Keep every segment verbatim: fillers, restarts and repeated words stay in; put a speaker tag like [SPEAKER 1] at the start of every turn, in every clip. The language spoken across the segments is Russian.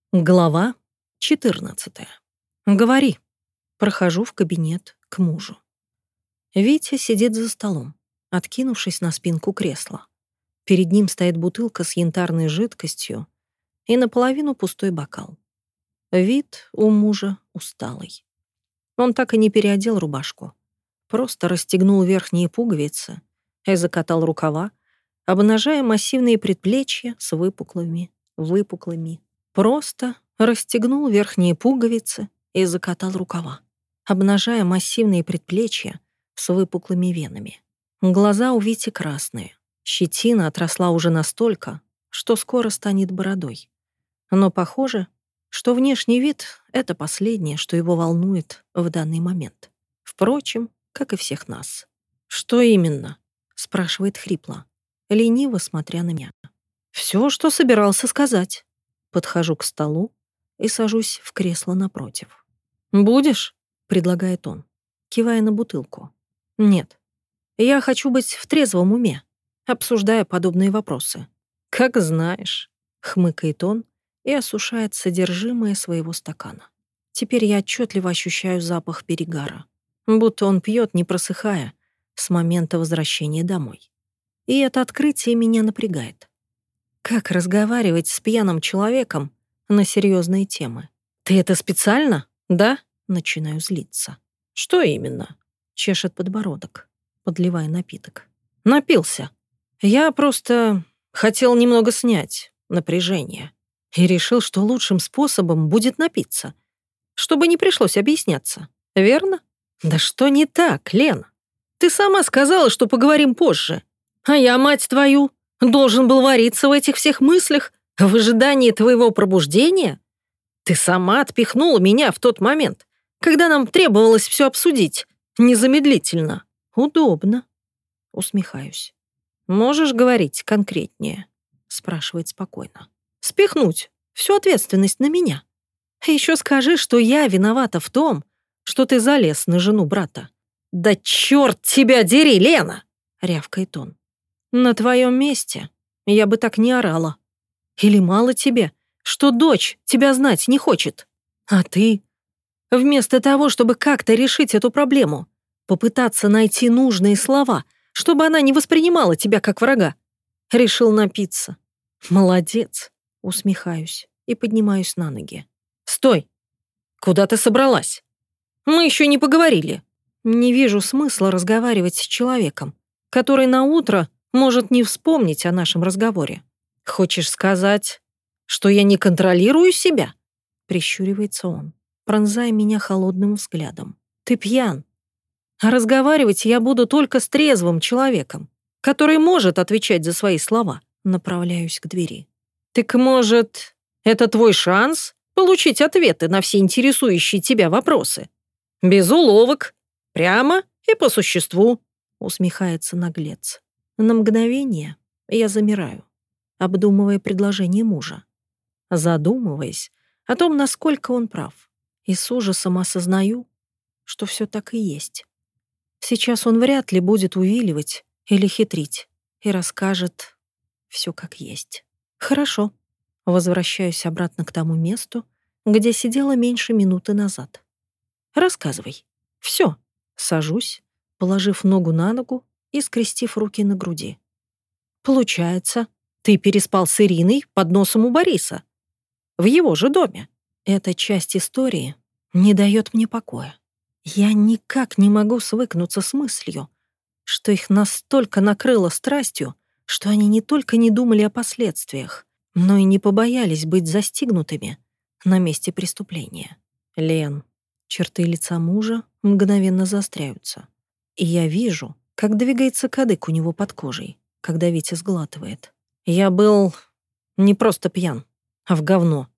[SPEAKER 1] Глава четырнадцатая. «Говори». Прохожу в кабинет к мужу. Витя сидит за столом, откинувшись на спинку кресла. Перед ним стоит бутылка с янтарной жидкостью и наполовину пустой бокал. Вид у мужа усталый. Он так и не переодел рубашку. Просто расстегнул верхние пуговицы и закатал рукава, обнажая массивные предплечья с выпуклыми, выпуклыми. Просто расстегнул верхние пуговицы и закатал рукава, обнажая массивные предплечья с выпуклыми венами. Глаза у Вити красные. Щетина отросла уже настолько, что скоро станет бородой. Но похоже, что внешний вид — это последнее, что его волнует в данный момент. Впрочем, как и всех нас. «Что именно?» — спрашивает хрипло, лениво смотря на меня. «Все, что собирался сказать». Подхожу к столу и сажусь в кресло напротив. «Будешь?» — предлагает он, кивая на бутылку. «Нет. Я хочу быть в трезвом уме, обсуждая подобные вопросы». «Как знаешь», — хмыкает он и осушает содержимое своего стакана. Теперь я отчетливо ощущаю запах перегара, будто он пьет, не просыхая, с момента возвращения домой. И это открытие меня напрягает. Как разговаривать с пьяным человеком на серьезные темы? «Ты это специально, да?» Начинаю злиться. «Что именно?» Чешет подбородок, подливая напиток. «Напился. Я просто хотел немного снять напряжение и решил, что лучшим способом будет напиться, чтобы не пришлось объясняться. Верно?» «Да что не так, Лена? Ты сама сказала, что поговорим позже. А я, мать твою, должен был вариться в этих всех мыслях в ожидании твоего пробуждения? Ты сама отпихнула меня в тот момент, когда нам требовалось все обсудить незамедлительно». «Удобно», — усмехаюсь. «Можешь говорить конкретнее?» — спрашивает спокойно. «Спихнуть всю ответственность на меня. Еще скажи, что я виновата в том, что ты залез на жену брата». «Да черт тебя дери, Лена!» — рявкает он. «На твоем месте я бы так не орала. Или мало тебе, что дочь тебя знать не хочет? А ты, вместо того, чтобы как-то решить эту проблему, попытаться найти нужные слова, чтобы она не воспринимала тебя как врага, решил напиться. Молодец!» Усмехаюсь и поднимаюсь на ноги. «Стой! Куда ты собралась? Мы еще не поговорили». Не вижу смысла разговаривать с человеком, который на утро может не вспомнить о нашем разговоре. «Хочешь сказать, что я не контролирую себя?» Прищуривается он, пронзая меня холодным взглядом. «Ты пьян. А разговаривать я буду только с трезвым человеком, который может отвечать за свои слова». Направляюсь к двери. «Так, может, это твой шанс получить ответы на все интересующие тебя вопросы? Без уловок, прямо и по существу», — усмехается наглец. На мгновение я замираю, обдумывая предложение мужа, задумываясь о том, насколько он прав, и с ужасом осознаю, что все так и есть. Сейчас он вряд ли будет увиливать или хитрить и расскажет все как есть. Хорошо. Возвращаюсь обратно к тому месту, где сидела меньше минуты назад. Рассказывай. Все. Сажусь, положив ногу на ногу и скрестив руки на груди. «Получается, ты переспал с Ириной под носом у Бориса. В его же доме». Эта часть истории не дает мне покоя. Я никак не могу свыкнуться с мыслью, что их настолько накрыло страстью, что они не только не думали о последствиях, но и не побоялись быть застигнутыми на месте преступления. «Лен». Черты лица мужа мгновенно заостряются. И я вижу, как двигается кадык у него под кожей, когда Витя сглатывает. «Я был не просто пьян, а в говно».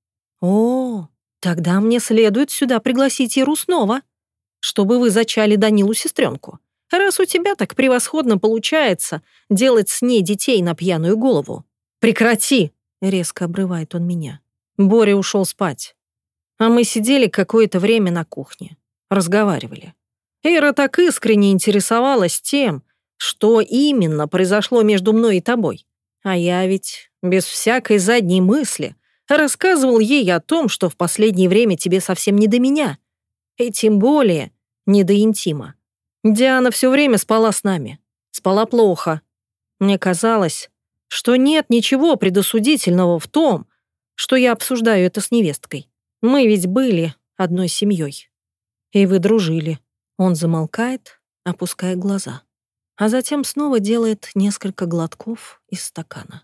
[SPEAKER 1] «О, тогда мне следует сюда пригласить Иру снова, чтобы вы зачали Данилу сестренку, раз у тебя так превосходно получается делать с ней детей на пьяную голову». «Прекрати!» — резко обрывает он меня. Боря ушел спать. А мы сидели какое-то время на кухне, разговаривали. Ира так искренне интересовалась тем, что именно произошло между мной и тобой. А я ведь без всякой задней мысли Рассказывал ей о том, что в последнее время тебе совсем не до меня. И тем более не до интима. Диана все время спала с нами. Спала плохо. Мне казалось, что нет ничего предосудительного в том, что я обсуждаю это с невесткой. Мы ведь были одной семьей. И вы дружили. Он замолкает, опуская глаза. А затем снова делает несколько глотков из стакана.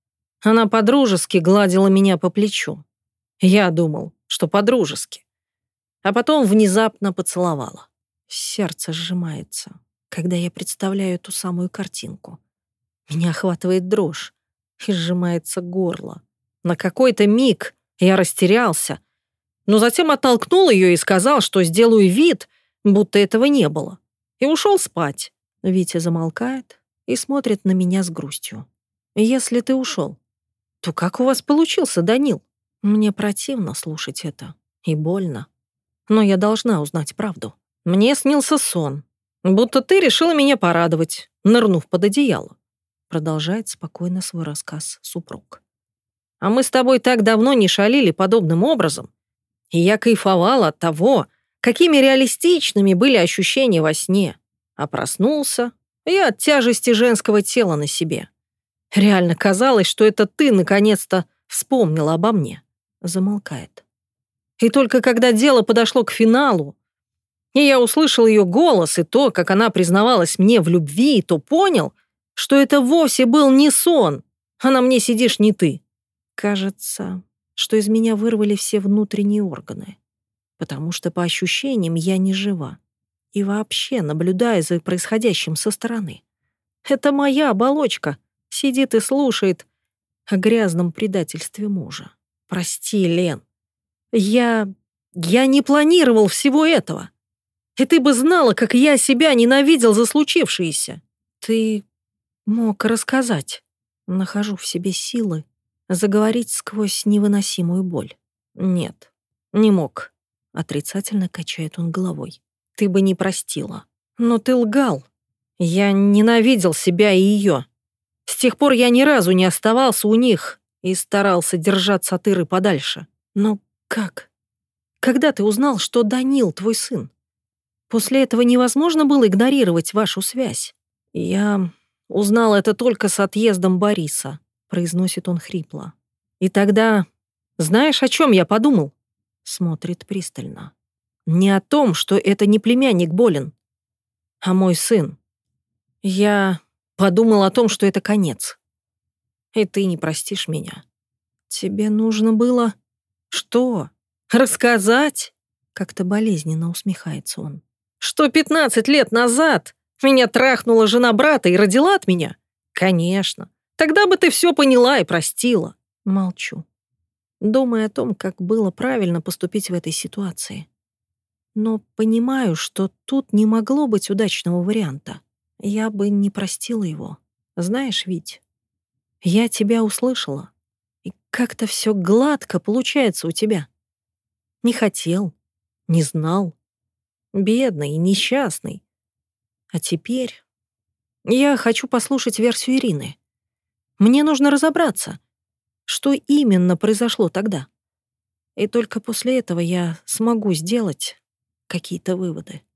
[SPEAKER 1] Она по-дружески гладила меня по плечу. Я думал, что по-дружески. А потом внезапно поцеловала. Сердце сжимается, когда я представляю ту самую картинку. Меня охватывает дрожь и сжимается горло. На какой-то миг я растерялся, но затем оттолкнул ее и сказал, что сделаю вид, будто этого не было, и ушел спать. Витя замолкает и смотрит на меня с грустью. «Если ты ушел, то как у вас получился, Данил?» Мне противно слушать это и больно, но я должна узнать правду. Мне снился сон, будто ты решила меня порадовать, нырнув под одеяло. Продолжает спокойно свой рассказ супруг. А мы с тобой так давно не шалили подобным образом, и я кайфовала от того, какими реалистичными были ощущения во сне. А проснулся я от тяжести женского тела на себе. Реально казалось, что это ты наконец-то вспомнила обо мне. Замолкает. И только когда дело подошло к финалу, и я услышал ее голос и то, как она признавалась мне в любви, то понял, что это вовсе был не сон, а на мне сидишь не ты. Кажется, что из меня вырвали все внутренние органы, потому что по ощущениям я не жива и вообще наблюдаю за происходящим со стороны. Это моя оболочка сидит и слушает о грязном предательстве мужа. Прости, Лен, я... я не планировал всего этого. И ты бы знала, как я себя ненавидел за случившееся. Ты мог рассказать. Нахожу в себе силы заговорить сквозь невыносимую боль. Нет, не мог. Отрицательно качает он головой. Ты бы не простила. Но ты лгал. Я ненавидел себя и ее. С тех пор я ни разу не оставался у них и старался держаться от Иры подальше. Но как? Когда ты узнал, что Данил твой сын? После этого невозможно было игнорировать вашу связь. Я узнал это только с отъездом Бориса, произносит он хрипло. И тогда, знаешь, о чем я подумал? Смотрит пристально. Не о том, что это не племянник болен, а мой сын. Я подумал о том, что это конец. И ты не простишь меня. Тебе нужно было... Что? Рассказать? Как-то болезненно усмехается он. Что пятнадцать лет назад меня трахнула жена брата и родила от меня? Конечно. Тогда бы ты все поняла и простила. Молчу, думая о том, как было правильно поступить в этой ситуации. Но понимаю, что тут не могло быть удачного варианта. Я бы не простила его. Знаешь, Вить, я тебя услышала, и как-то все гладко получается у тебя. Не хотел, не знал. Бедный и несчастный. А теперь я хочу послушать версию Ирины. Мне нужно разобраться, что именно произошло тогда. И только после этого я смогу сделать какие-то выводы.